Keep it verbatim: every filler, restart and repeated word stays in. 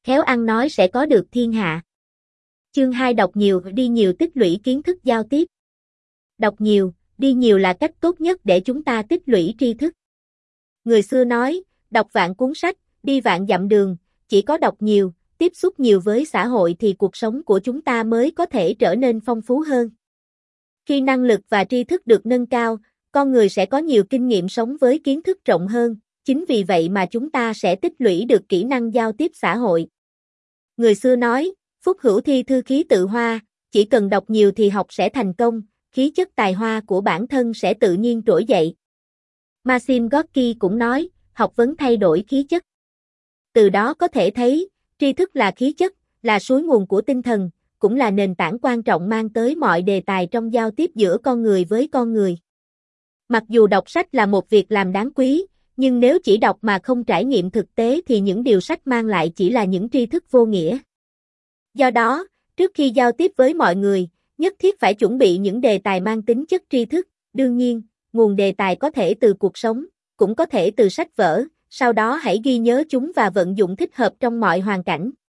khéo ăn nói sẽ có được thiên hạ. Chương hai đọc nhiều, đi nhiều tích lũy kiến thức giao tiếp. Đọc nhiều, đi nhiều là cách tốt nhất để chúng ta tích lũy tri thức. Người xưa nói, đọc vạn cuốn sách, đi vạn dặm đường, chỉ có đọc nhiều, tiếp xúc nhiều với xã hội thì cuộc sống của chúng ta mới có thể trở nên phong phú hơn. Khi năng lực và tri thức được nâng cao, con người sẽ có nhiều kinh nghiệm sống với kiến thức rộng hơn, chính vì vậy mà chúng ta sẽ tích lũy được kỹ năng giao tiếp xã hội. Người xưa nói, phúc hữu thi thư khí tự hoa, chỉ cần đọc nhiều thì học sẽ thành công, khí chất tài hoa của bản thân sẽ tự nhiên trỗi dậy. Maxim Gorky cũng nói, học vấn thay đổi khí chất. Từ đó có thể thấy, tri thức là khí chất, là suối nguồn của tinh thần, cũng là nền tảng quan trọng mang tới mọi đề tài trong giao tiếp giữa con người với con người. Mặc dù đọc sách là một việc làm đáng quý, nhưng nếu chỉ đọc mà không trải nghiệm thực tế thì những điều sách mang lại chỉ là những tri thức vô nghĩa. Do đó, trước khi giao tiếp với mọi người, nhất thiết phải chuẩn bị những đề tài mang tính chất tri thức, đương nhiên, nguồn đề tài có thể từ cuộc sống, cũng có thể từ sách vở, sau đó hãy ghi nhớ chúng và vận dụng thích hợp trong mọi hoàn cảnh.